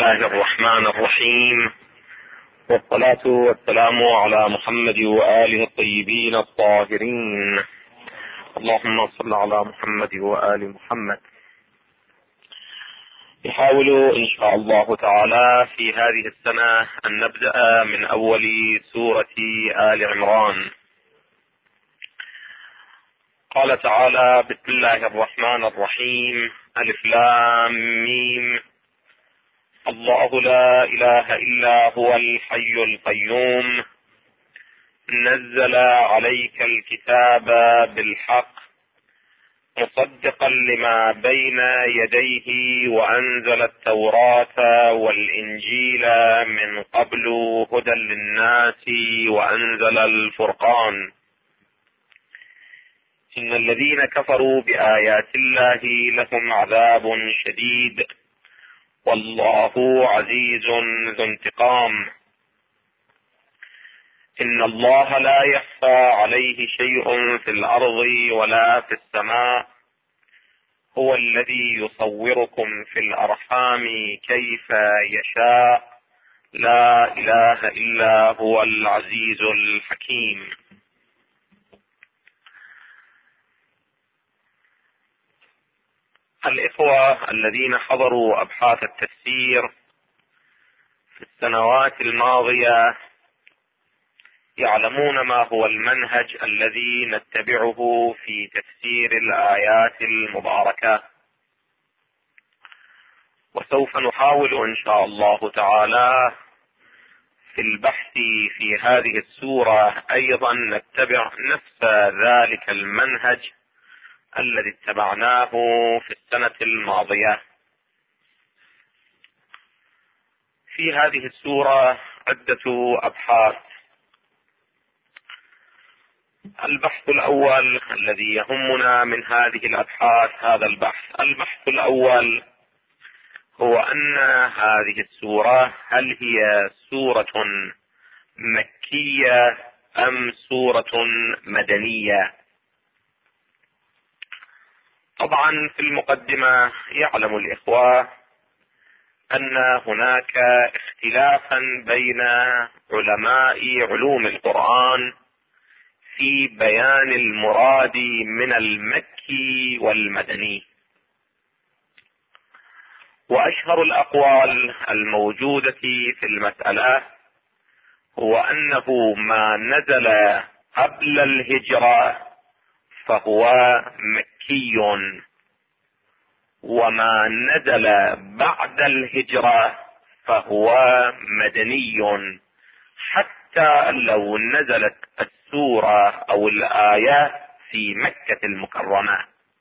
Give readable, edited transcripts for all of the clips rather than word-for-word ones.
الله الرحمن الرحيم، والصلاة والسلام على محمد وآله الطيبين الطاهرين. اللهم صل على محمد وآل محمد. نحاول إن شاء الله تعالى في هذه السنة أن نبدأ من أول سورة آل عمران. قال تعالى: بسم الله الرحمن الرحيم، ألف لام ميم، الله لا إله إلا هو الحي القيوم، نزل عليك الكتاب بالحق مصدقا لما بين يديه وأنزل التوراة والإنجيل من قبل هدى للناس وأنزل الفرقان، إن الذين كفروا بآيات الله لهم عذاب شديد والله عزيز ذو انتقام. إن الله لا يخفى عليه شيء في الأرض ولا في السماء، هو الذي يصوركم في الأرحام كيف يشاء، لا إله إلا هو العزيز الحكيم. الإخوة الذين حضروا أبحاث التفسير في السنوات الماضية يعلمون ما هو المنهج الذي نتبعه في تفسير الآيات المباركة، وسوف نحاول إن شاء الله تعالى في البحث في هذه السورة أيضا نتبع نفس ذلك المنهج الذي اتبعناه في السنة الماضية. في هذه السورة عدة أبحاث. البحث الأول الذي يهمنا من هذه الأبحاث هذا البحث الأول هو أن هذه السورة هل هي سورة مكية أم سورة مدنية؟ طبعا في المقدمة يعلم الإخوة أن هناك اختلافا بين علماء علوم القرآن في بيان المراد من المكي والمدني، وأشهر الأقوال الموجودة في المسألة هو أنه ما نزل قبل الهجرة فهو مكي، وما نزل بعد الهجرة فهو مدني، حتى لو نزلت السورة أو الآيات في مكة المكرمة،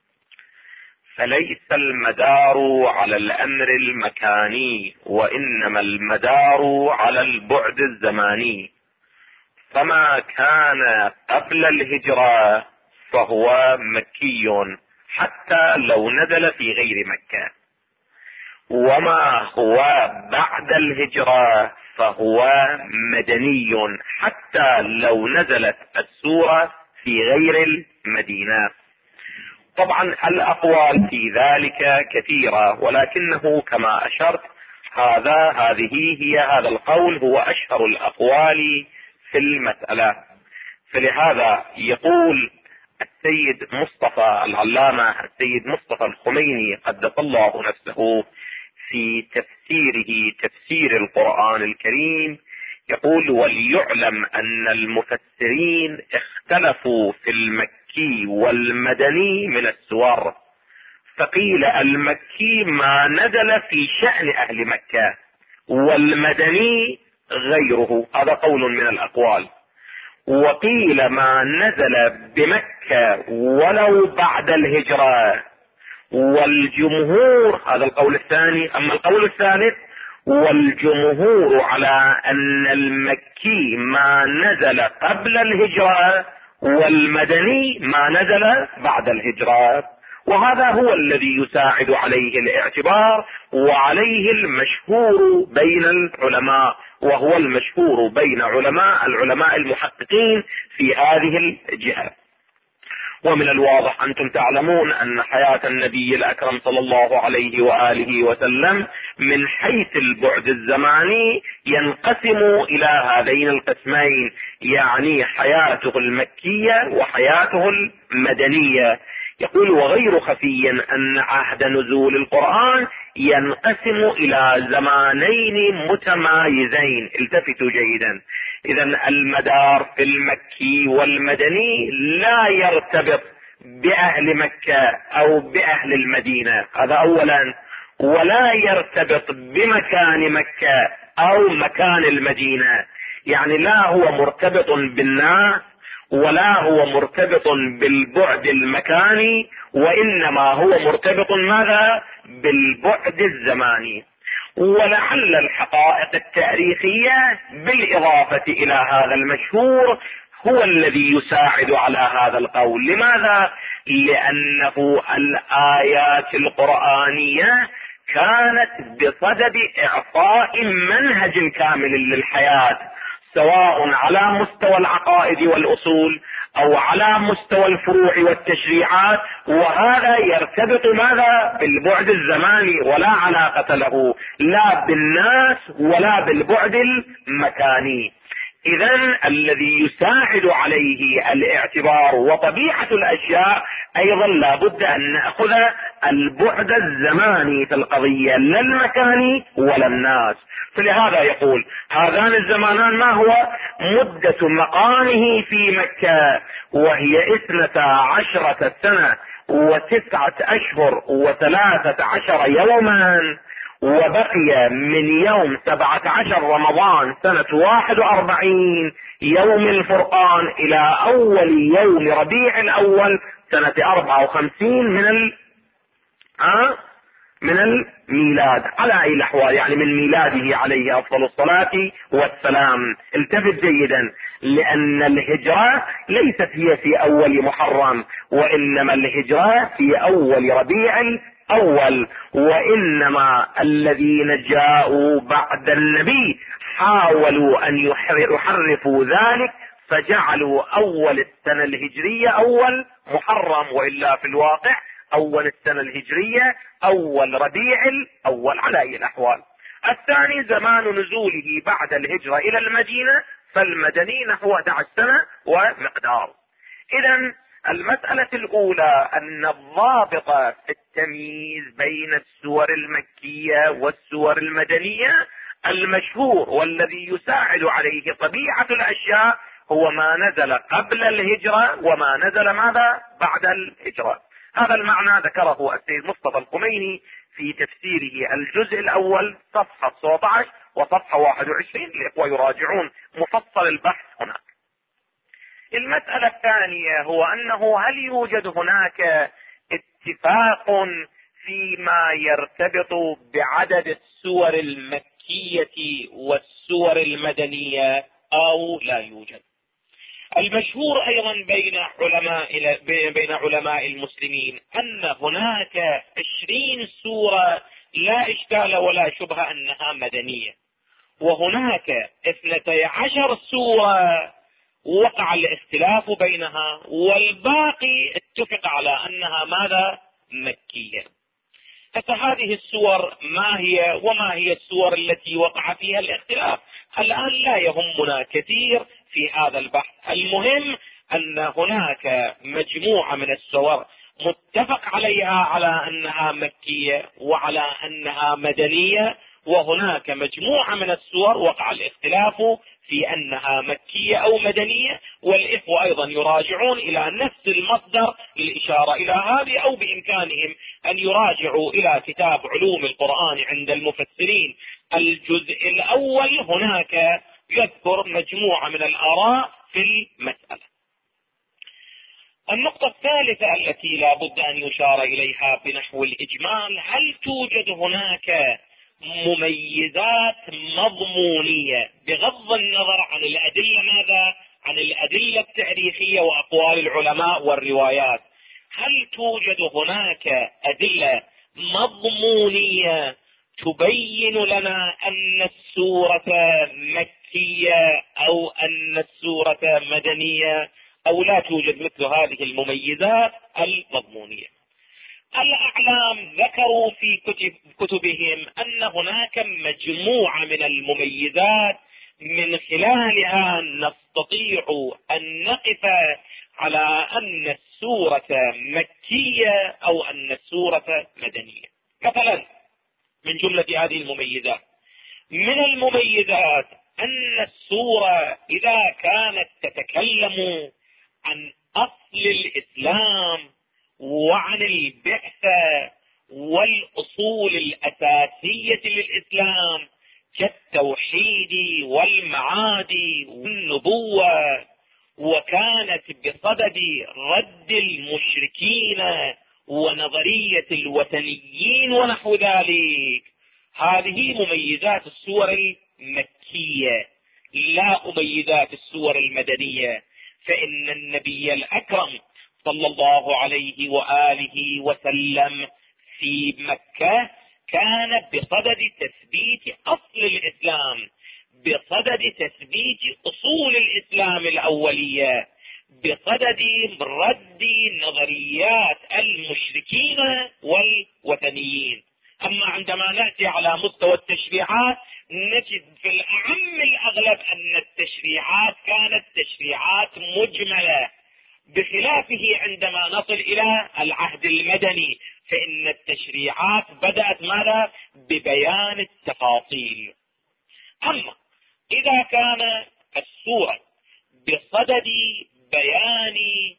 فليس المدار على الأمر المكاني وإنما المدار على البعد الزماني، فما كان قبل الهجرة فهو مكي حتى لو نزل في غير مكة، وما هو بعد الهجرة فهو مدني حتى لو نزلت السورة في غير المدينة. طبعا الأقوال في ذلك كثيرة، ولكنه كما أشرت هذا القول هو أشهر الأقوال في المسألة. فلهذا يقول السيد مصطفى العلامة السيد مصطفى الخميني قدس الله نفسه في تفسيره تفسير القرآن الكريم، يقول: وليعلم أن المفسرين اختلفوا في المكي والمدني من السور، فقيل المكي ما نزل في شأن أهل مكة، والمدني غيره، هذا قول من الأقوال. وقيل ما نزل بمكة ولو بعد الهجرة، والجمهور، هذا القول الثاني. أما القول الثالث: والجمهور على أن المكي ما نزل قبل الهجرة والمدني ما نزل بعد الهجرة، وهذا هو الذي يساعد عليه الاعتبار وعليه المشهور بين العلماء، وهو المشهور بين العلماء المحققين في هذه الجهة. ومن الواضح أنتم تعلمون أن حياة النبي الأكرم صلى الله عليه وآله وسلم من حيث البعد الزماني ينقسم إلى هذين القسمين، يعني حياته المكية وحياته المدنية. يقول وغير خفي أن عهد نزول القرآن ينقسم إلى زمانين متمايزين. التفتوا جيدا، إذا المدار في المكي والمدني لا يرتبط بأهل مكة أو بأهل المدينة، هذا أولا، ولا يرتبط بمكان مكة أو مكان المدينة، يعني لا هو مرتبط بالناس ولا هو مرتبط بالبعد المكاني، وإنما هو مرتبط ماذا؟ بالبعد الزماني. ولعل الحقائق التاريخية بالإضافة إلى هذا المشهور هو الذي يساعد على هذا القول. لماذا؟ لأنه الآيات القرآنية كانت بصدد إعطاء منهج كامل للحياة، سواء على مستوى العقائد والأصول أو على مستوى الفروع والتشريعات، وهذا يرتبط ماذا؟ بالبعد الزماني، ولا علاقة له لا بالناس ولا بالبعد المكاني. إذن الذي يساعد عليه الاعتبار وطبيعة الأشياء أيضا لابد أن نأخذ البعد الزماني في القضية، لا المكاني ولا الناس. فلهذا يقول هذان الزمانان ما هو؟ مدة مقامه في مكة وهي 12 سنة و9 أشهر و13 يوما، وبقي من يوم 17 رمضان سنة 41 يوم الفرقان إلى أول يوم ربيع الأول سنة 54 من الميلاد، على أي الأحوال يعني من ميلاده عليه أفضل الصلاة والسلام. التفت جيدا، لأن الهجرة ليست هي في أول محرم، وإنما الهجرة في أول ربيع الأول، وإنما الذين جاءوا بعد النبي حاولوا أن يحرفوا ذلك فجعلوا أول السنة الهجرية أول محرم، وإلا في الواقع أول السنة الهجرية أول ربيع الأول على أي الأحوال. الثاني زمان نزوله بعد الهجرة إلى المدينة، فالمدني نحو 11 سنة ومقدار. إذن المسألة الأولى أن الضابط في التمييز بين السور المكية والسور المدنية المشهور والذي يساعد عليه طبيعة الأشياء هو ما نزل قبل الهجرة وما نزل ماذا؟ بعد الهجرة. هذا المعنى ذكره السيد مصطفى الخميني في تفسيره الجزء الأول صفحة 19 وصفحة 21 لإخوة يراجعون مفصل البحث هناك. المسألة الثانية هو أنه هل يوجد هناك اتفاق فيما يرتبط بعدد السور المكية والسور المدنية أو لا يوجد؟ المشهور أيضا بين علماء المسلمين أن هناك 20 سورة لا إشكال ولا شبهة أنها مدنية، وهناك 12 سورة وقع الاختلاف بينها، والباقي اتفق على أنها ماذا؟ مكية. فهذه السور ما هي وما هي السور التي وقع فيها الاختلاف؟ الآن لا يهمنا كثير في هذا البحث، المهم أن هناك مجموعة من السور متفق عليها على أنها مكية وعلى أنها مدنية، وهناك مجموعة من السور وقع الاختلاف في أنها مكية أو مدنية، والإخوة أيضا يراجعون إلى نفس المصدر للإشارة إلى هذه، أو بإمكانهم أن يراجعوا إلى كتاب علوم القرآن عند المفسرين الجزء الأول، هناك يذكر مجموعة من الآراء في المسألة. النقطة الثالثة التي لا بد أن يشار إليها بنحو الإجمال، هل توجد هناك مميزات مضمونية بغض النظر عن الأدلة ماذا؟ عن الأدلة التاريخية وأقوال العلماء والروايات، هل توجد هناك أدلة مضمونية تبين لنا أن السورة مكية أو أن السورة مدنية أو لا توجد مثل هذه المميزات المضمونية. الأعلام ذكروا في كتبهم أن هناك مجموعة من المميزات من خلالها نستطيع أن نقف على أن السورة مكية أو أن السورة مدنية. مثلا من جملة هذه المميزات، من المميزات أن السورة إذا كانت تتكلم عن أصل الإسلام وعن البعثة والأصول الأساسية للإسلام كالتوحيد والمعاد والنبوة، وكانت بصدد رد المشركين ونظرية الوثنيين ونحو ذلك، هذه مميزات السور المكية لا مميزات السور المدنية. فإن النبي الأكرم صلى الله عليه وآله وسلم في مكة كان بصدد تثبيت أصل الإسلام، بصدد تثبيت أصول الإسلام الأولية، بصدد رد نظريات المشركين والوثنيين. أما عندما نأتي على مستوى التشريعات نجد في الأعم الأغلب أن التشريعات كانت تشريعات مجملة، بخلافه عندما نصل إلى العهد المدني فإن التشريعات بدأت ماذا؟ ببيان التفاصيل. أما إذا كان السورة بصدد بيان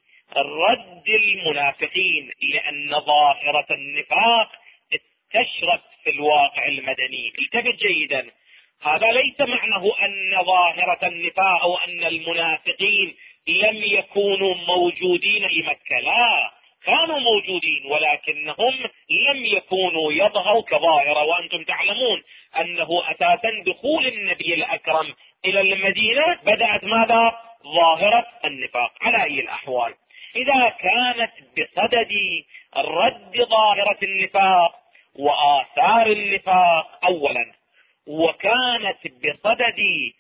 رد المنافقين، لأن ظاهرة النفاق استشرت في الواقع المدني. التفت جيدا، هذا ليس معناه أن ظاهرة النفاق أو أن المنافقين لم يكونوا موجودين في مكة، لا، كانوا موجودين ولكنهم لم يكونوا يظهروا كظاهرة. وأنتم تعلمون أنه أساسا دخول النبي الأكرم إلى المدينة بدأت ماذا؟ ظاهرة النفاق. على أي الأحوال إذا كانت بصدد رد ظاهرة النفاق وآثار النفاق أولا، وكانت بصدد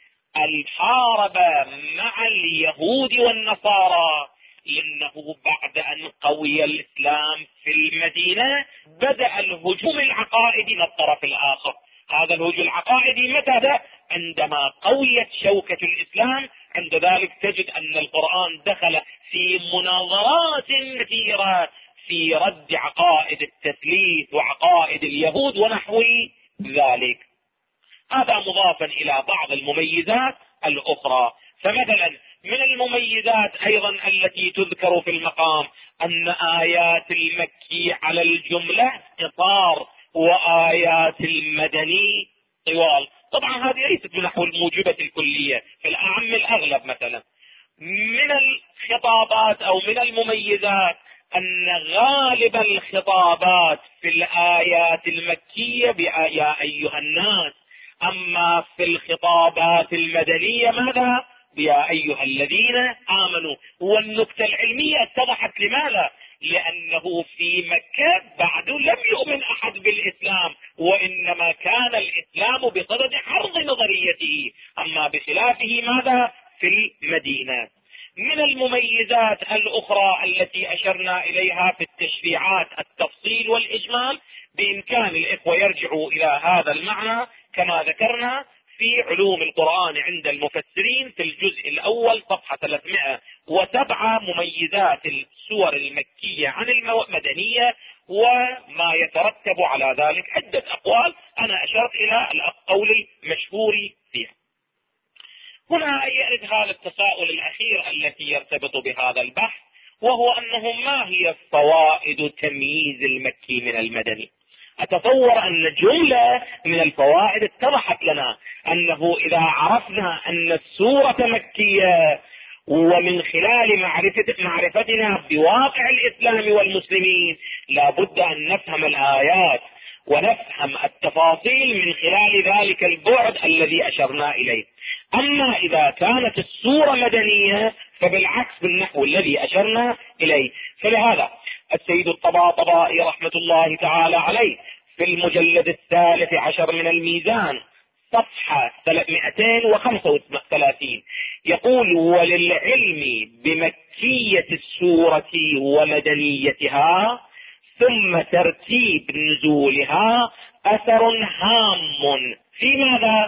الحاربة مع اليهود والنصارى، لأنه بعد أن قوي الإسلام في المدينة بدأ الهجوم العقائدي من الطرف الآخر. هذا الهجوم العقائدي متى؟ عندما قويت شوكة الإسلام. عند ذلك تجد أن القرآن دخل في مناظرات كثيرة في رد عقائد التثليث وعقائد اليهود ونحو ذلك. هذا مضافا إلى بعض المميزات الأخرى. فمثلا من المميزات أيضا التي تذكر في المقام أن آيات المكي على الجملة قصار وآيات المدني طوال. طبعا هذه ليست بنحو الموجبة الكلية، في الأعم الأغلب. مثلا من الخطابات أو من المميزات أن غالب الخطابات في الآيات المكية يا أيها الناس، أما في الخطابات المدنية ماذا؟ يا أيها الذين آمنوا. والنكتة العلمية اتضحت. لماذا؟ لأنه في مكة بعد لم يؤمن أحد بالإسلام، وإنما كان الإسلام بصدد عرض نظريته. أما بخلافه ماذا؟ في المدينة. من المميزات الأخرى التي أشرنا إليها في التشريعات التفصيل والإجمال، بإمكان الإخوة يرجعوا إلى هذا المعنى كما ذكرنا في علوم القرآن عند المفسرين في الجزء الأول صفحة 307 مميزات السور المكية عن المدنية وما يترتب على ذلك. عدة أقوال أنا أشرت إلى القول المشهور فيها. هنا يرد هذا التساؤل الأخير التي يرتبط بهذا البحث، وهو أنه ما هي فوائد تمييز المكي من المدني؟ أتصور أن جملة من الفوائد اتضحت لنا، أنه إذا عرفنا أن السورة مكية ومن خلال معرفتنا بواقع الإسلام والمسلمين لابد أن نفهم الآيات ونفهم التفاصيل من خلال ذلك البعد الذي أشرنا إليه. أما إذا كانت السورة مدنية فبالعكس بالنحو الذي أشرنا إليه. فلهذا السيد الطباطبائي رحمة الله تعالى عليه في المجلد 13 من الميزان صفحة 235 يقول: وللعلم بمكة مكية السورة ومدنيتها ثم ترتيب نزولها أثر هام في ماذا؟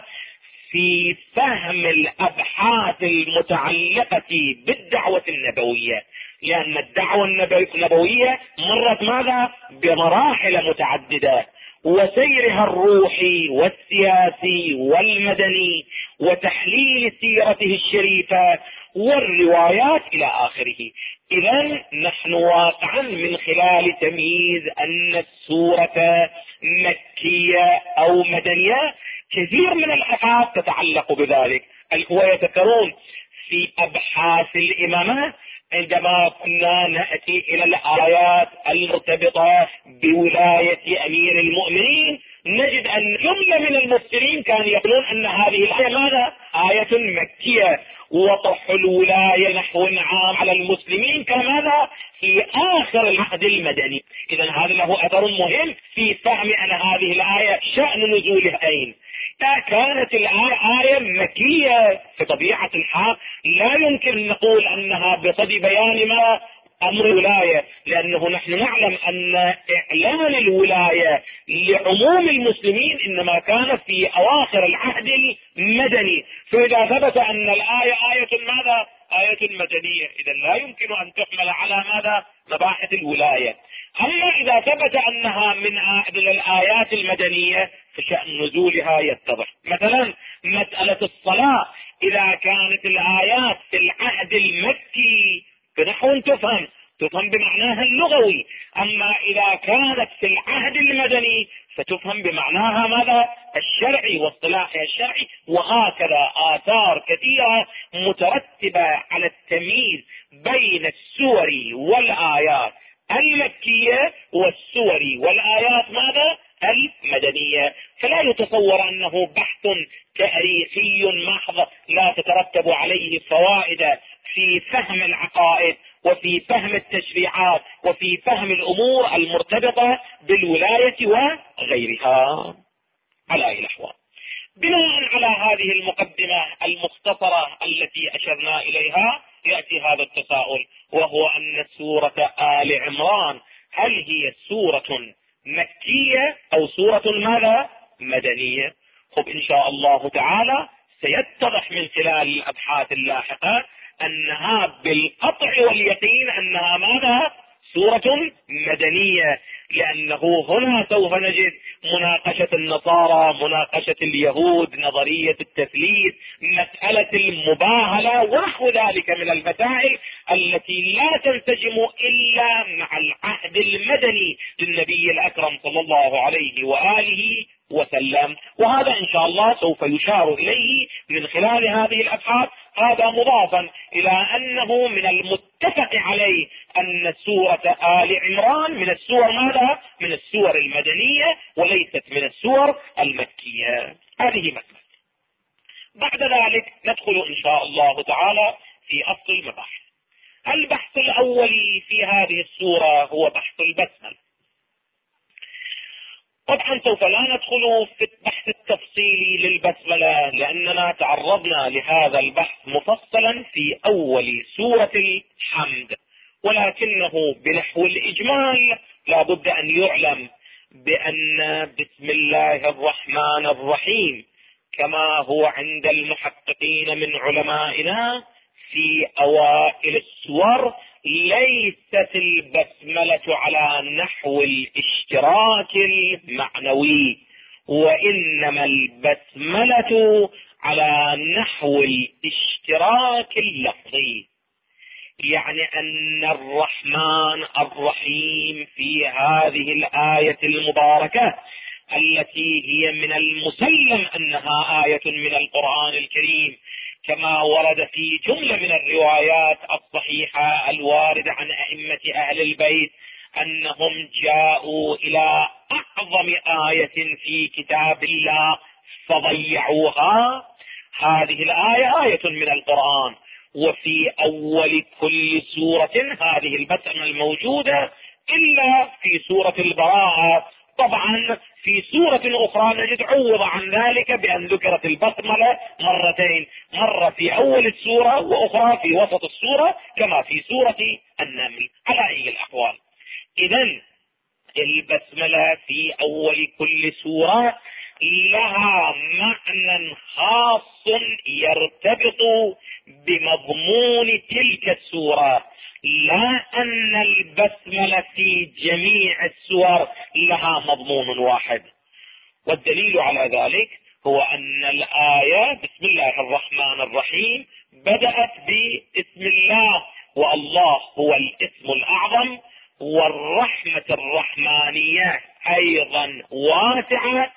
في فهم الأبحاث المتعلقة بالدعوة النبوية، لأن الدعوة النبوية مرت ماذا؟ بمراحل متعددة، وسيرها الروحي والسياسي والمدني وتحليل سيرته الشريفة والروايات إلى آخره. إذن نحن واقعا من خلال تمييز أن السورة مكية أو مدنية كثير من الأبحاث تتعلق بذلك. الإخوة يذكرون في أبحاث الإمامة عندما كنا نأتي إلى الآيات المرتبطة بولاية أمير المؤمنين نجد أن جملة من المفسرين كانوا يقولون أن هذه الآية ماذا؟ آية مكية، وطرح الولاية نحو عام على المسلمين كماذا؟ في آخر العهد المدني. إذن هذا له أثر مهم في فهم أن هذه الآية شأن نزولها أين. إذا كانت الآية مكية بطبيعة الحال لا يمكن أن نقول أنها بصدد بيان ما أمر الولاية، لأنه نحن نعلم أن إعلان الولاية لعموم المسلمين إنما كان في أواخر العهد المدني. فإذا ثبت أن الآية آية ماذا؟ آية مدنية، إذا لا يمكن أن تحمل على ماذا؟ مباحث الولاية. أما إذا ثبت أنها من الآيات المدنية فشأن نزولها يتضح. مثلا مسألة الصلاة إذا كانت الآيات في العهد المكي بنحو تفهم بمعناها اللغوي، أما إذا كانت في العهد المدني فتفهم بمعناها ماذا؟ الشرعي واصطلاحها الشرعي. وهكذا آثار كثيرة مترتبة على التمييز بين السور والآيات المكية والسور والآيات ماذا؟ المدنية. فلا يتصور أنه بحث تاريخي محض لا تترتب عليه فوائد في فهم العقائد وفي فهم التشريعات وفي فهم الأمور المرتبطة بالولاية وغيرها. على أي الأحوال، بناء على هذه المقدمة المختصرة التي أشرنا إليها يأتي هذا التساؤل، وهو أن سورة آل عمران هل هي سورة مكية أو سورة ماذا؟ مدنية؟ خب إن شاء الله تعالى سيتضح من خلال الأبحاث اللاحقة أنها بالقطع واليقين أنها ماذا؟ سورة مدنية، لأنه هنا سوف نجد مناقشة النصارى، مناقشة اليهود، نظرية التثليث، مسألة المباهلة ونحو ذلك من المسائل التي لا تنسجم إلا مع العهد المدني للنبي الأكرم صلى الله عليه وآله وسلم. وهذا إن شاء الله سوف يشار إليه من خلال هذه الأبحاث. هذا مضافا إلى أنه من المتفق عليه أن سورة آل عمران من السور ماذا؟ من السور المدنية وليست من السور المكية. هذه مسألة. بعد ذلك ندخل إن شاء الله تعالى في أصل المباحث. البحث الأول في هذه السورة هو بحث البسملة. طبعا سوف لا ندخل في البحث التفصيلي للبسملة لأننا تعرضنا لهذا البحث مفصلا في أول سورة الحمد، ولكنه بنحو الإجمال لا بد أن يعلم بأن بسم الله الرحمن الرحيم كما هو عند المحققين من علمائنا في أوائل السور ليست البسملة على نحو الاشتراك المعنوي، وإنما البسملة على نحو الاشتراك اللفظي. يعني أن الرحمن الرحيم في هذه الآية المباركة التي هي من المسلم أنها آية من القرآن الكريم كما ورد في جملة من الروايات الصحيحة الواردة عن أئمة أهل البيت أنهم جاءوا إلى أعظم آية في كتاب الله فضيعوها. هذه الآية آية من القرآن، وفي أول كل سورة هذه البسمة الموجودة إلا في سورة البراءة طبعا في سورة اخرى نجد عوض عن ذلك بان ذكرت البسملة مرتين، مرة في اول السورة واخرى في وسط السورة كما في سورة النمل. على اي الاحوال اذا البسملة في اول كل سورة لها معنى خاص يرتبط بمضمون تلك السورة، لا ان البسملة في جميع السور لها مضمون واحد. والدليل على ذلك هو ان الآية بسم الله الرحمن الرحيم بدأت باسم الله، والله هو الاسم الاعظم، والرحمة الرحمانية ايضا واسعة،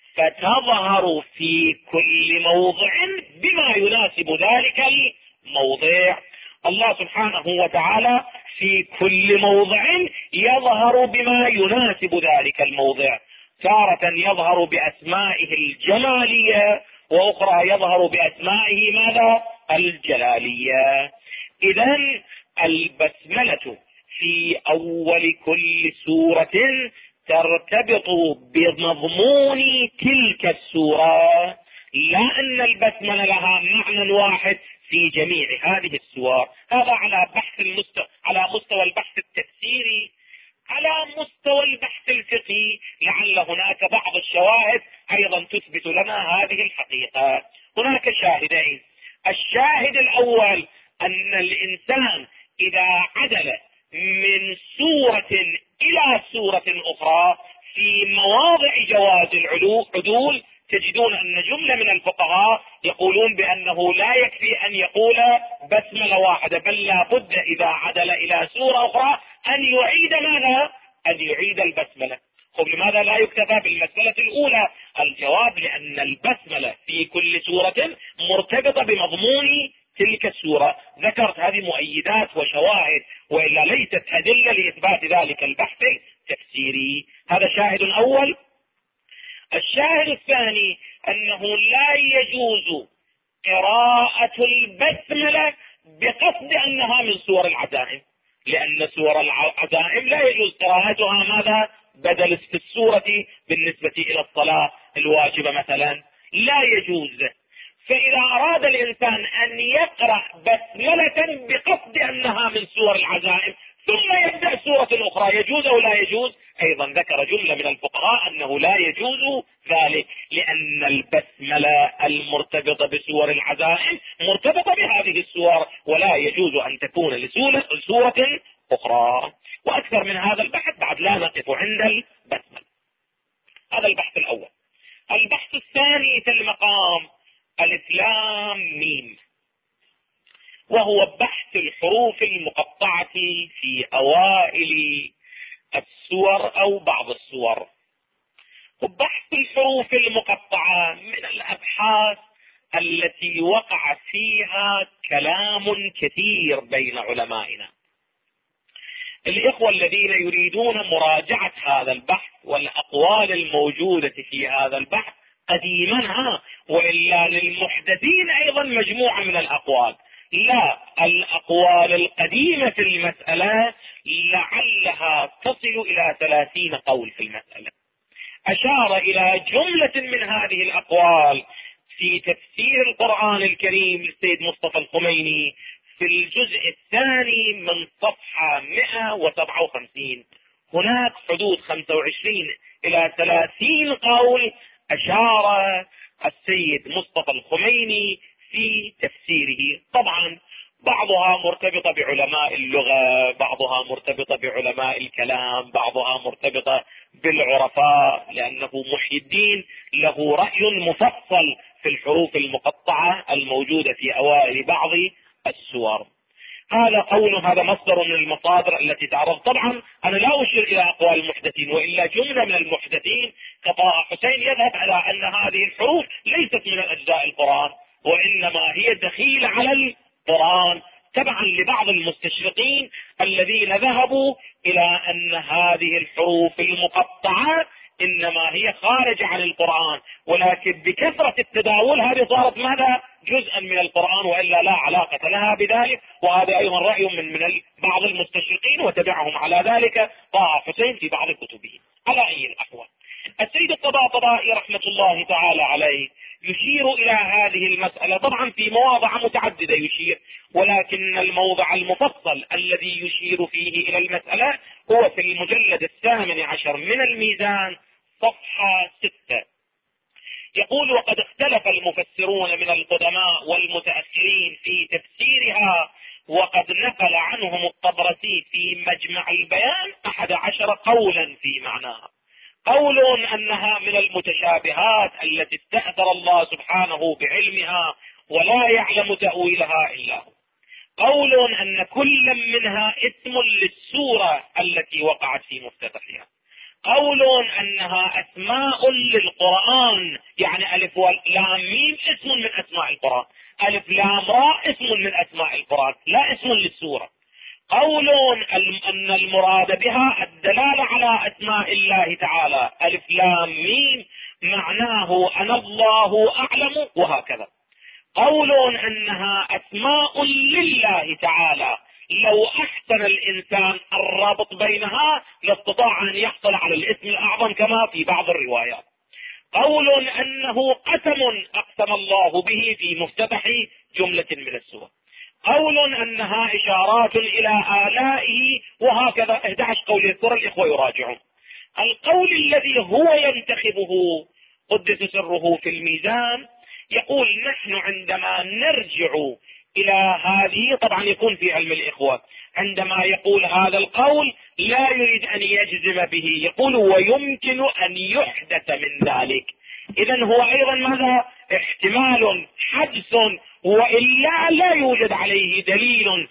فتظهر في كل موضع بما يناسب ذلك الموضع. الله سبحانه وتعالى في كل موضع يظهر بما يناسب ذلك الموضع، تارة يظهر بأسمائه الجمالية، وأخرى يظهر بأسمائه ماذا؟ الجلالية. إذا البسملة في أول كل سورة ترتبط بمضمون تلك السورة، لا أن البسملة لها معنى واحد في جميع هذه السور. هذا على مستوى البحث التفسيري. على مستوى البحث الفقهي لعل هناك بعض الشواهد ايضا تثبت لنا هذه الحقيقة. هناك شاهدين. الشاهد الاول ان الانسان اذا عدل من سورة الى سورة اخرى في مواضع جواز العدول، تجدون ان جملة من الفقهاء يقولون بانه لا يكفي ان يقول بسملة واحدة، بل لا بد اذا عدل الى سورة اخرى ان يعيد ماذا؟ ان يعيد البسملة. طب لماذا لا يكتفى بالمسألة الاولى؟ الجواب لان البسملة في كل سورة مرتبطة بمضمون تلك السورة. ذكرت هذه مؤيدات وشواهد، وإلا ليست أدلة لإثبات ذلك البحث التفسيري. هذا شاهد أول. الشاهد الثاني أنه لا يجوز قراءة البسملة بقصد أنها من سور العزائم، لأن سور العزائم لا يجوز قراءتها ماذا؟ بدل في السورة بالنسبة إلى الصلاة الواجبة مثلا لا يجوز. فإذا أراد الإنسان أن يقرأ بسملة بقصد أنها من سور العزائم ثم يبدأ سورة أخرى، يجوز أو لا يجوز؟ أيضا ذكر جملة من الفقهاء أنه لا يجوز ذلك، لأن البسملة المرتبطة بسور العزائم مرتبطة بهذه السور، ولا يجوز أن تكون لسورة أخرى. وأكثر من هذا البحث بعد لا نقف عند البسملة. هذا البحث الأول. البحث الثاني في المقام ألف لام ميم، وهو بحث الحروف المقطعة في أوائل السور أو بعض السور. وبحث الحروف المقطعة من الأبحاث التي وقع فيها كلام كثير بين علمائنا. الإخوة الذين يريدون مراجعة هذا البحث والأقوال الموجودة في هذا البحث قديما، وإلا للمحدثين أيضا مجموعة من الأقوال. لا، الأقوال القديمة في المسألة لعلها تصل إلى 30 قول في المسألة. أشار إلى جملة من هذه الأقوال في تفسير القرآن الكريم للسيد مصطفى الخميني في الجزء الثاني من صفحة 157. هناك حدود 25 إلى 30 قول أشار السيد مصطفى الخميني في تفسيره. طبعا بعضها مرتبطة بعلماء اللغة، بعضها مرتبطة بعلماء الكلام، بعضها مرتبطة بالعرفاء، لأنه محي الدين له رأي مفصل في الحروف المقطعة الموجودة في أوائل بعض السور. هذا قول، هذا مصدر من المصادر التي تعرض. طبعا أنا لا أشير إلى أقوال المحدثين، وإلا جملة من المحدثين كطه حسين يذهب على أن هذه الحروف ليست من أجزاء القرآن، وإنما هي دخيلة على القرآن، تبعا لبعض المستشرقين الذين ذهبوا إلى أن هذه الحروف المقطعة إنما هي خارجة عن القرآن، ولكن بكثرة التداول هذه صارت ماذا؟ جزءا من القرآن، وإلا لا علاقة لها بذلك. وهذا أيضا رأي من بعض المستشرقين، وتبعهم على ذلك طه حسين في بعض كتبه. على أي الأحوال. السيد الطباطبائي رحمة الله تعالى عليه يشير إلى هذه المسألة طبعا في مواضع متعددة يشير، ولكن الموضع المفصل الذي يشير فيه إلى المسألة هو في المجلد 18 من الميزان صفحة 6. يقول: وقد اختلف المفسرون من القدماء والمتأخرين في تفسيرها، وقد نقل عنهم الطبرسي في مجمع البيان 11 قولا في معناها. قول أنها من المتشابهات التي استأثر الله سبحانه بعلمها ولا يعلم تأويلها إلا هو. قول أن كل منها اسم للسورة التي وقعت في مفتتحها. قول أنها أسماء للقرآن، يعني ألف ولام ميم اسم من أسماء القرآن، ألف لام راء اسم من أسماء القرآن لا اسم للسورة. قول أن المراد بها الدلالة على أسماء الله تعالى، ألف لام ميم معناه أنا الله أعلم، وهكذا. قول أنها أسماء لله تعالى، لو أحسن الإنسان الرابط بينها لاستطاع أن يحصل على الاسم الأعظم كما في بعض الروايات. قول أنه قسم أقسم الله به في مفتتح جملة من السور. قول أنها إشارات إلى آلائه، وهكذا 11 قول يذكر الإخوة يراجعون. القول الذي هو ينتخبه قدس سره في الميزان يقول: نحن عندما نرجع إلى هذه، طبعا يكون في علم الإخوة عندما يقول هذا القول لا يريد أن يجزم به، يقول ويمكن أن يحدث من ذلك. إذن هو أيضا ماذا؟ احتمال حدث، وإلا لا يوجد عليه دليل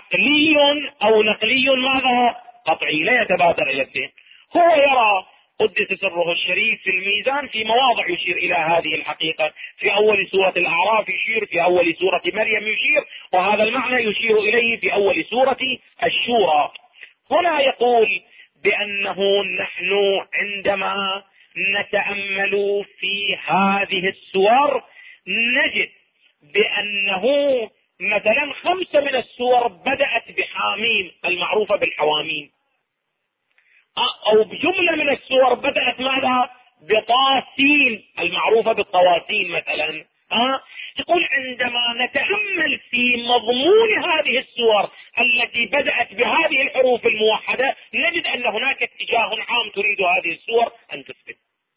عقلي أو نقلي ماذا؟ قطعي، لا يتبادر إلى الذهن. هو يرى قدس سره الشريف في الميزان في مواضع يشير إلى هذه الحقيقة، في أول سورة الأعراف يشير، في أول سورة مريم يشير، وهذا المعنى يشير إليه في أول سورة الشورى. هنا يقول بأنه نحن عندما نتأمل في هذه السور نجد بأنه مثلا 5 من السور بدأت بحاميم المعروفة بالحواميم، أو بجملة من السور بدأت ماذا؟ بطاسين المعروفة بالطواسين مثلا. يقول عندما نتأمل في مضمون هذه السور التي بدأت بهذه الحروف الموحدة نجد أن هناك اتجاه عام تريد هذه السور أن تثبت.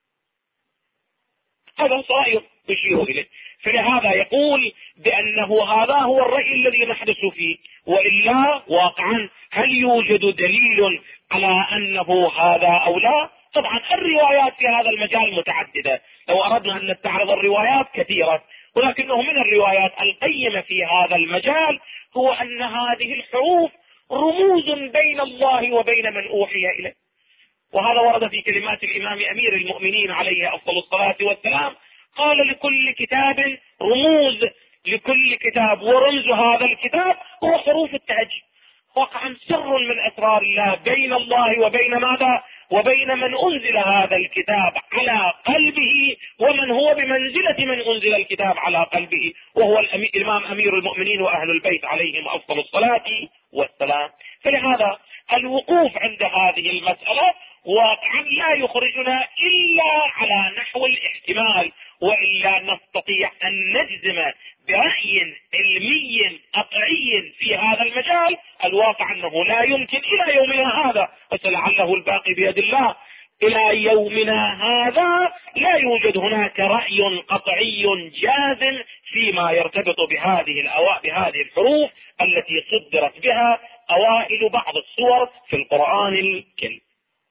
هذا رأي يشير إليه. فلهذا يقول بأنه هذا هو الرأي الذي نحدث فيه، وإلا واقعا هل يوجد دليل على أنه هذا أو لا؟ طبعا الروايات في هذا المجال متعددة، لو أردنا أن نستعرض الروايات كثيرة، ولكنه من الروايات القيمة في هذا المجال هو أن هذه الحروف رموز بين الله وبين من أوحي إليه. وهذا ورد في كلمات الإمام أمير المؤمنين عليه أفضل الصلاة والسلام، قال: لكل كتاب رموز، لكل كتاب ورمز هذا الكتاب هو حروف التهجي. واقعا سر من أسرار الله بين الله وبين ماذا؟ وبين من أنزل هذا الكتاب على قلبه، ومن هو بمنزلة من أنزل الكتاب على قلبه، وهو الإمام أمير المؤمنين وأهل البيت عليهم أفضل الصلاة والسلام. فلهذا الوقوف عند هذه المسألة واقعا لا يخرجنا إلا على نحو الاحتمال، وإلا نستطيع أن نجزم برأي علمي قطعي في هذا المجال. الواقع أنه لا يمكن إلى يومنا هذا، فلعله الباقي بيد الله، إلى يومنا هذا لا يوجد هناك رأي قطعي جازم فيما يرتبط بهذه الحروف التي صدرت بها أوائل بعض السور في القرآن الكريم.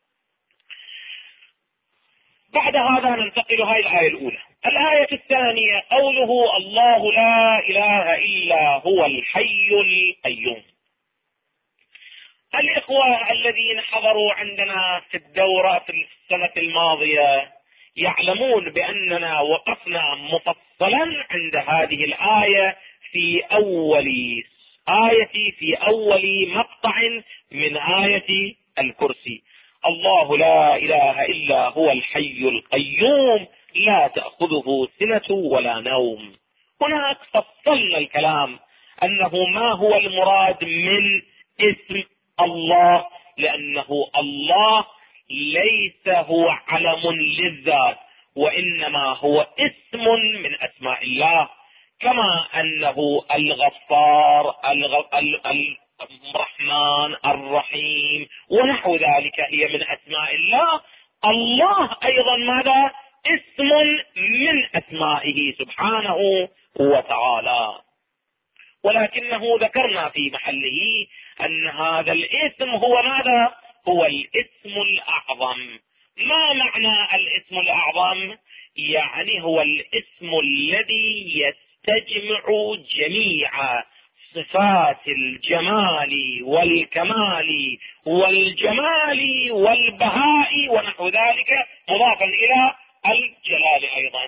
بعد هذا ننتقل هاي الآية الأولى. الآية الثانية قوله: الله لا إله إلا هو الحي القيوم. الإخوة الذين حضروا عندنا في الدورة في السنة الماضية يعلمون بأننا وقفنا مفصلا عند هذه الآية في أول مقطع من آية الكرسي: الله لا إله إلا هو الحي القيوم لا تأخذه سنة ولا نوم. هناك فصلنا الكلام أنه ما هو المراد من اسم الله، لأنه الله ليس هو علم للذات، وإنما هو اسم من أسماء الله، كما أنه الغفار، الرحمن، الرحيم ونحو ذلك هي من أسماء الله. الله أيضا ماذا؟ اسم من أسمائه سبحانه وتعالى. ولكنه ذكرنا في محله أن هذا الاسم هو ماذا؟ هو الاسم الأعظم. ما معنى الاسم الأعظم؟ يعني هو الاسم الذي يستجمع جميع صفات الجمال والكمال والجمال والبهاء ونحو ذلك، مضافا إلى الجلال أيضا.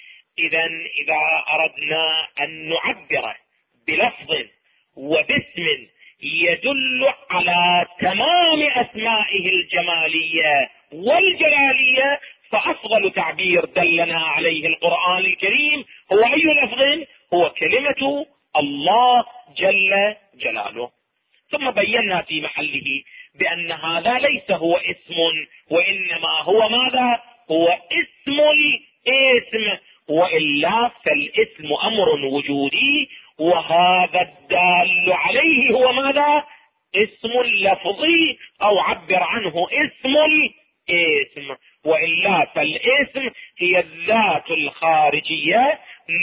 إذا أردنا أن نعبر بلفظ وباسم يدل على تمام أسمائه الجمالية والجلالية، فأفضل تعبير دلنا عليه القرآن الكريم هو أي لفظ؟ هو كلمة الله جل جلاله. ثم بينا في محله بأن هذا ليس هو اسم، وإنما هو ماذا؟ هو اسم الاسم، وإلا فالاسم أمر وجودي، وهذا الدال عليه هو ماذا؟ اسم لفظي، أو عبر عنه اسم الاسم. وإلا فالاسم هي الذات الخارجية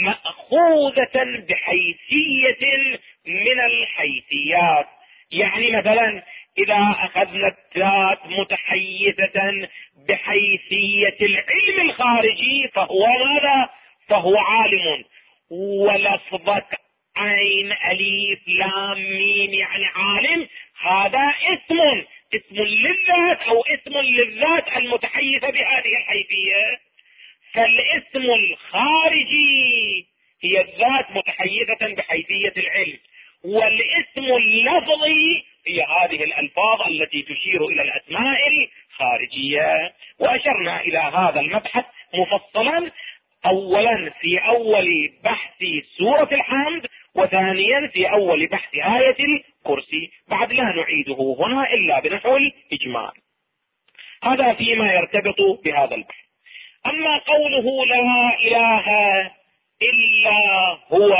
مأخوذة بحيثية من الحيثيات. يعني مثلا إذا أخذنا الذات متحيزة بحيثية العلم الخارجي فهو ماذا؟ فهو عالم. ولفظة عين أليف لام ميم يعني عالم، هذا اسم للذات أو اسم للذات المتحيزة بهذه الحيثية. فالاسم الخارجي هي الذات متحيزة بحيثية العلم، والاسم اللفظي هي هذه الألفاظ التي تشير إلى الأسماء الخارجية. وأشرنا إلى هذا المبحث مفصلا، أولا في أول بحث سورة الحمد، وثانيا في أول بحث آية الكرسي. بعد لا نعيده هنا إلا بنحو الإجمال. هذا فيما يرتبط بهذا البحث. أما قوله لا إله إلا هو،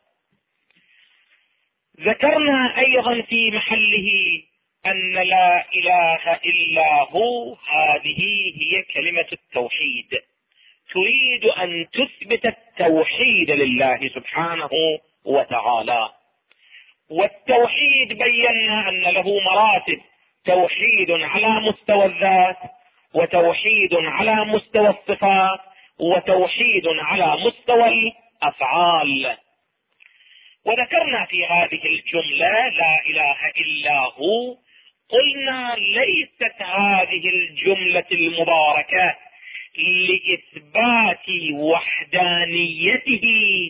ذكرنا أيضا في محله أن لا إله إلا هو هذه هي كلمة التوحيد، تريد أن تثبت التوحيد لله سبحانه وتعالى. والتوحيد بينا أن له مراتب: توحيد على مستوى الذات، وتوحيد على مستوى الصفات، وتوحيد على مستوى الأفعال. وذكرنا في هذه الجملة لا إله إلا هو، قلنا ليست هذه الجملة المباركة لإثبات وحدانيته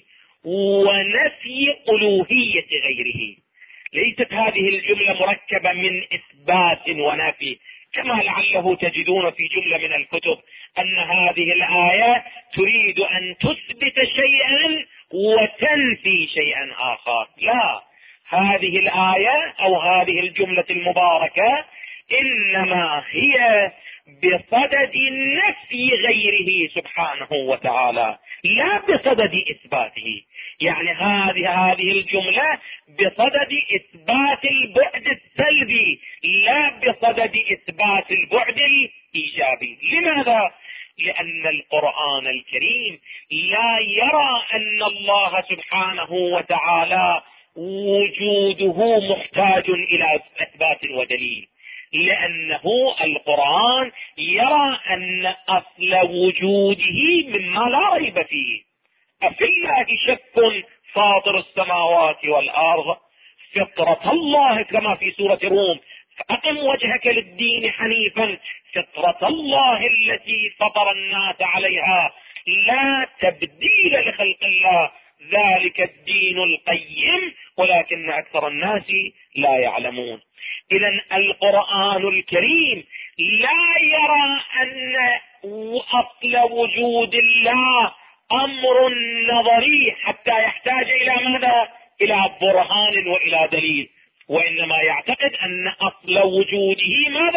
ونفي ألوهية غيره. ليست هذه الجملة مركبة من إثبات ونفي، كما لعله تجدون في جملة من الكتب أن هذه الآية تريد أن تثبت شيئا وتنفي شيئا آخر. لا، هذه الآية أو هذه الجملة المباركة إنما هي بصدد نفي غيره سبحانه وتعالى، لا بصدد إثباته. يعني هذه الجملة بصدد إثبات البعد السلبي، لا بصدد إثبات البعد الإيجابي. لماذا؟ لأن القرآن الكريم لا يرى أن الله سبحانه وتعالى وجوده محتاج إلى إثبات ودليل، لأنه القرآن يرى أن أصل وجوده مما لا ريب فيه. أفي الله شك فاطر السماوات والأرض، فطرة الله كما في سورة روم: فأقم وجهك للدين حنيفا فطرة الله التي فطر الناس عليها لا تبديل لخلق الله ذلك الدين القيم ولكن أكثر الناس لا يعلمون. إذن القرآن الكريم لا يرى أن أصل وجود الله أمر نظري حتى يحتاج إلى ماذا؟ إلى برهان وإلى دليل، وإنما يعتقد أن أصل وجوده ماذا؟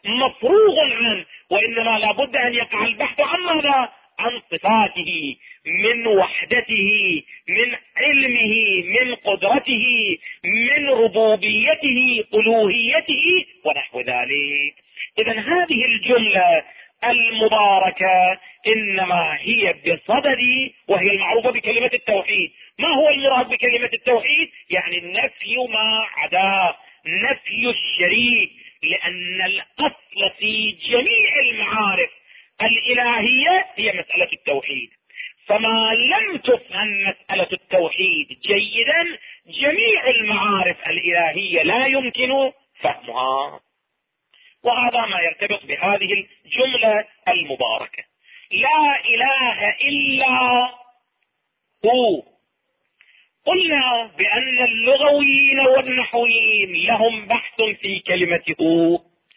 مفروغ عنه، وإنما لابد أن يقع البحث عن ماذا؟ عن صفاته، من وحدته، من علمه، من قدرته، من ربوبيته، ألوهيته ونحو ذلك. إذن هذه الجملة المباركة إنما هي بصدد، وهي المعروفة بكلمة التوحيد. ما هو المراد بكلمة التوحيد؟ يعني نفي ما عداه، نفي الشريك، لأن الأصل في جميع المعارف الإلهية هي مسألة التوحيد. فما لم تفهم مسألة التوحيد جيدا، جميع المعارف الإلهية لا يمكن فهمها. وهذا ما يرتبط بهذه الجملة المباركة: لا إله إلا هو. قلنا بأن اللغويين والنحويين لهم بحث في كلمة هو،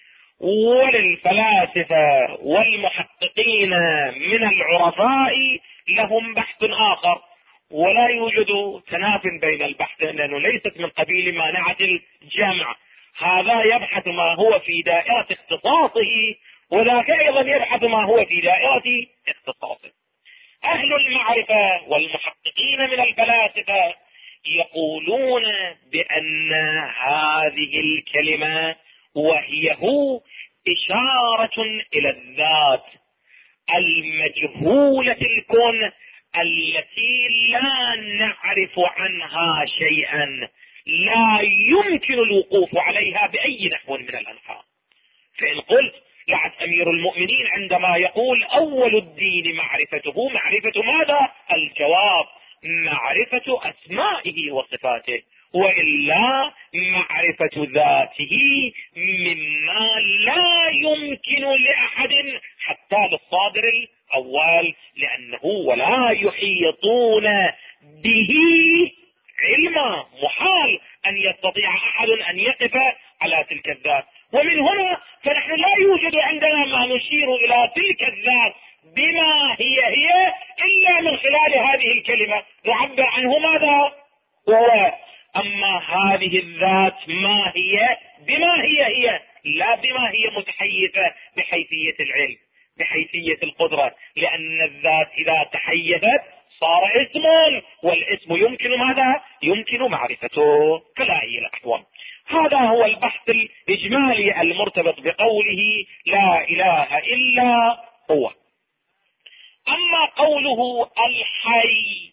وللفلاسفة والمحققين من العرفاء لهم بحث آخر، ولا يوجد تناف بين البحثين، لأنه ليست من قبيل مانعة الجمع. هذا يبحث ما هو في دائرة اختصاصه، وذاك أيضا يبحث ما هو في دائرة اختصاصه. أهل المعرفة والمحققين من الفلاسفة يقولون بأن هذه الكلمة وهي هو إشارة إلى الذات المجهولة الكون، التي لا نعرف عنها شيئا، لا يمكن الوقوف عليها بأي نحو من الأنحاء. فإن قلت لعد أمير المؤمنين عندما يقول أول الدين معرفته، معرفة ماذا؟ الجواب: معرفة أسمائه وصفاته، وإلا معرفة ذاته مما لا يمكن لأحد حتى للصادر الأول، لأنه ولا يحيطون به علما، محال أن يستطيع أحد أن يقف على تلك الذات. ومن هنا فنحن لا يوجد عندنا ما نشير إلى تلك الذات بما هي إلا من خلال هذه الكلمة، نعبر عنه ماذا هو. أما هذه الذات ما هي بما هي لا بما هي متحيزة بحيثية العلم، بحيثية القدرة، لأن الذات إذا تحيزت صار اسم، والاسم يمكن ماذا؟ يمكن معرفته. فلا هي الأحوال. هذا هو البحث الإجمالي المرتبط بقوله لا إله إلا هو. أما قوله الحي،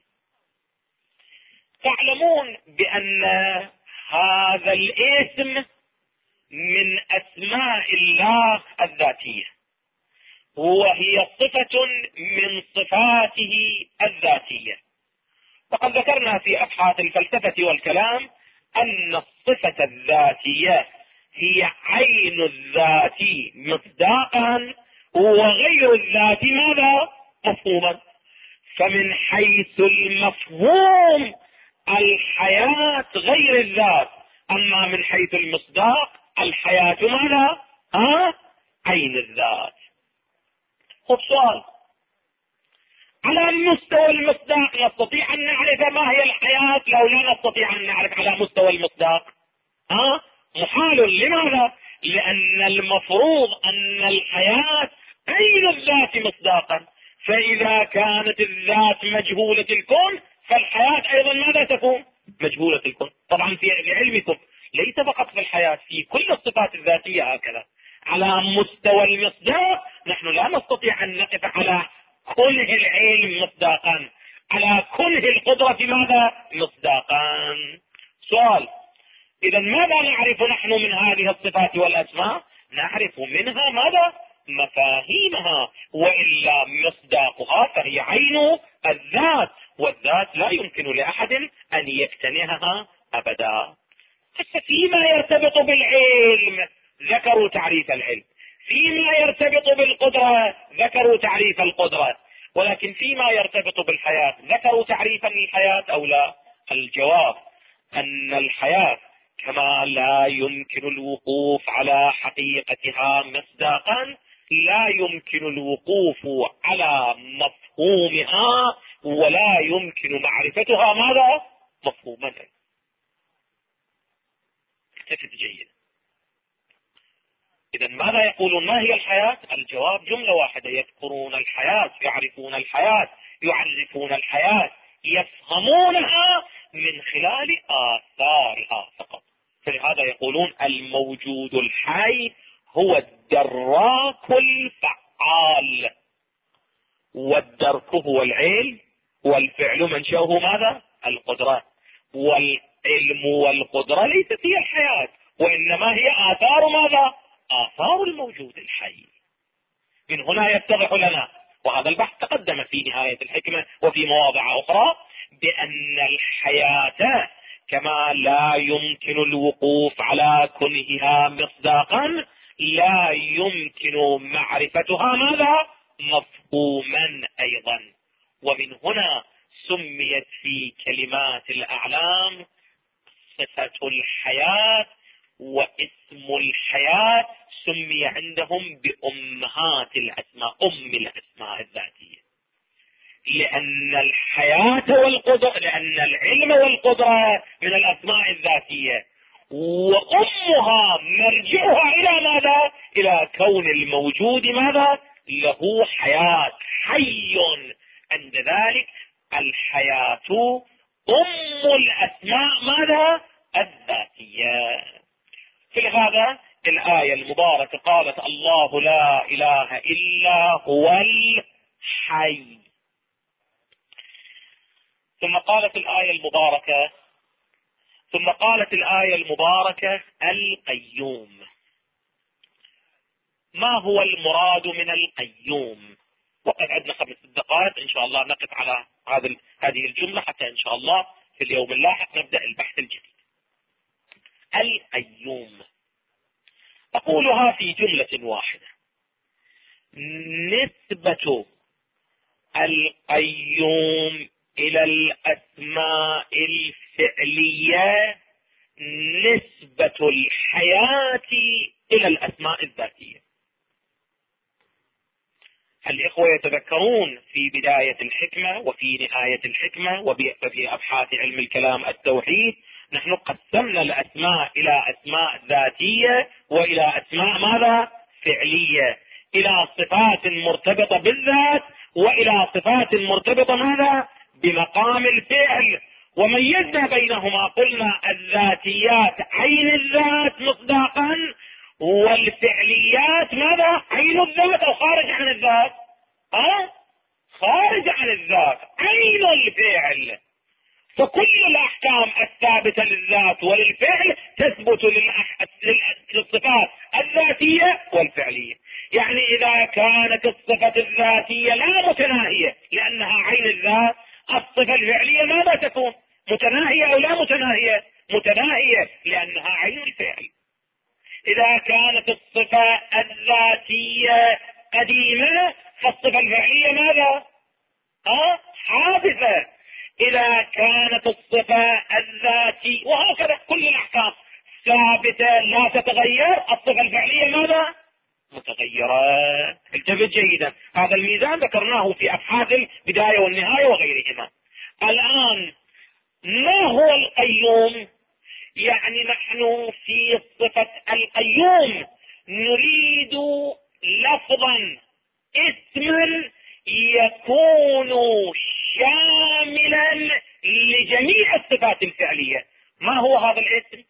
تعلمون بأن هذا الاسم من أسماء الله الذاتية، وهي صفة من صفاته الذاتية. وقد ذكرنا في أبحاث الفلسفة والكلام أن الصفة الذاتية هي عين الذات مصداقا، وغير الذات ماذا؟ مفهوما. فمن حيث المفهوم الحياة غير الذات، أما من حيث المصداق الحياة ماذا؟ عين الذات. خذ سؤال: على مستوى المصداق نستطيع أن نعرف ما هي الحياة لو لا نستطيع أن نعرف على مستوى المصداق؟ محال. لماذا؟ لأن المفروض أن الحياة عين الذات مصداقا، فإذا كانت الذات مجهولة الكون فالحياة أيضا ماذا تكون؟ مجهولة الكون. طبعا في علمكم ليس فقط في الحياة، في كل الصفات الذاتية هكذا. على مستوى المصداق نحن لا نستطيع أن نقف على كنه العلم مصداقا، على كنه القدرة ماذا؟ مصداقا. سؤال: إذا ماذا نعرف نحن من هذه الصفات والأسماء؟ نعرف منها ماذا؟ مفاهيمها، وإلا مصداقها فهي عين الذات، والذات لا يمكن لأحد أن يكتنهها أبدا. فيما يرتبط بالعلم ذكروا تعريف العلم، فيما يرتبط بالقدرة ذكروا تعريف القدرة، ولكن فيما يرتبط بالحياة ذكروا تعريفا للحياة أو لا؟ الجواب أن الحياة كما لا يمكن الوقوف على حقيقتها مصداقا، لا يمكن الوقوف على مفهومها، ولا يمكن معرفتها ماذا؟ مفهوما. التفت جيدا. إذا ماذا يقولون؟ ما هي الحياة؟ الجواب جملة واحدة: يذكرون الحياة، يعرفون الحياة، يعرفون الحياة، يفهمونها من خلال آثارها فقط. فلهذا يقولون الموجود الحي هو الدراك الفعال، والدرك هو العلم، والفعل منشأه ماذا؟ القدرة. والعلم والقدرة ليست هي الحياة، وإنما هي آثار ماذا؟ آثار الموجود الحي. من هنا يتضح لنا، وهذا البحث تقدم في نهاية الحكمة وفي مواضع أخرى، بأن الحياة كما لا يمكن الوقوف على كنهها مصداقا، لا يمكن معرفتها ماذا؟ مفهوما أيضا. ومن هنا سميت في كلمات الأعلام صفة الحياة واسم الحياة، سمي عندهم بأمهات الأسماء، أم الأسماء الذاتية، لأن الحياة والقدرة، لأن العلم والقدرة من الأسماء الذاتية، وأمها مرجعها إلى ماذا؟ إلى كون الموجود ماذا؟ له حياة، حي. عند ذلك الحياة أم الأسماء ماذا؟ الذاتية. في هذا الآية المباركة قالت: الله لا إله إلا هو الحي. ثم قالت الآية المباركة القيوم. ما هو المراد من القيوم؟ وقد عندنا قبل 6 دقائق إن شاء الله نقف على هذه الجملة، حتى إن شاء الله في اليوم اللاحق نبدأ البحث الجديد. القيوم أقولها في جملة واحدة: نسبة القيوم إلى الأسماء الفعلية نسبة الحياة إلى الأسماء الذاتية. الإخوة يتذكرون في بداية الحكمة وفي نهاية الحكمة وفي أبحاث علم الكلام التوحيد، نحن قسمنا الأسماء إلى أسماء ذاتية وإلى أسماء ماذا؟ فعلية، إلى صفات مرتبطة بالذات وإلى صفات مرتبطة ماذا؟ بمقام الفعل، وميزنا بينهما، قلنا الذاتيات عين الذات مصداقا، والفعليات ماذا؟ عين الذات أو خارج عن الذات؟ خارج عن الذات، عين الفعل. فكل الأحكام الثابتة للذات وللفعل تثبت للصفات الذاتية والفعلية. يعني إذا كانت الصفة الذاتية لا متناهية لأنها عين الذات، الصفة الفعلية ماذا تكون؟ متناهية أو لا متناهية؟ متناهية لأنها عين الفعل. إذا كانت الصفة الذاتية قديمة فالصفة الفعلية ماذا؟ حادثة. إذا كانت الصفة الذاتية، وهكذا كل الأحكام ثابتة لا تتغير، الصفة الفعلية ماذا؟ متغيرة. التفت جيدا، هذا الميزان ذكرناه في أبحاث البداية والنهاية وغيرهما. الآن ما هو القيوم؟ يعني نحن في صفة القيوم نريد لفظا، اسما يكون شاملا لجميع الصفات الفعلية. ما هو هذا الاسم؟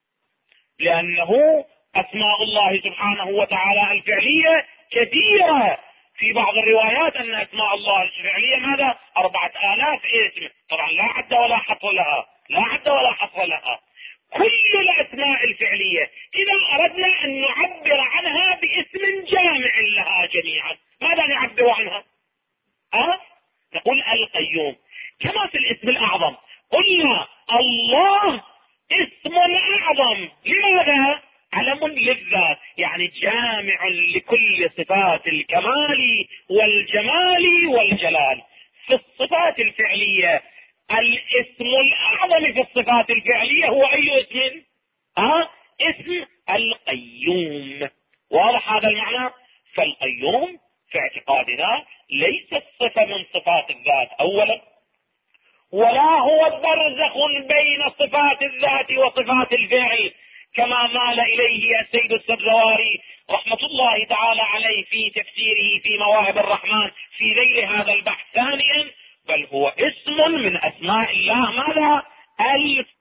لأنه أسماء الله سبحانه وتعالى الفعلية كثيرة. في بعض الروايات أن أسماء الله الفعلية ماذا؟ 4000 اسم. طبعا لا عد ولا حصر لها، لا عد ولا حصر لها. كل الأسماء الفعلية إذا أردنا أن نعبر عنها باسم جامع لها جميعا، ماذا نعبر عنها؟ نقول القيوم. كما في الاسم الأعظم قلنا الله اسم أعظم، لماذا؟ علم للذات، يعني جامع لكل صفات الكمال والجمال والجلال. في الصفات الفعلية الاسم الأعظم في الصفات الفعلية هو أي اسم؟ اسم القيوم. واضح هذا المعنى؟ فالقيوم في اعتقادنا ليست صفة من صفات الذات أولا، ولا هو برزخ بين صفات الذات وصفات الفعل كما مال إليه السيد السبزواري رحمة الله تعالى عليه في تفسيره في مواهب الرحمن في ذيل هذا البحث. ثانيا بل هو اسم من اسماء الله ماذا؟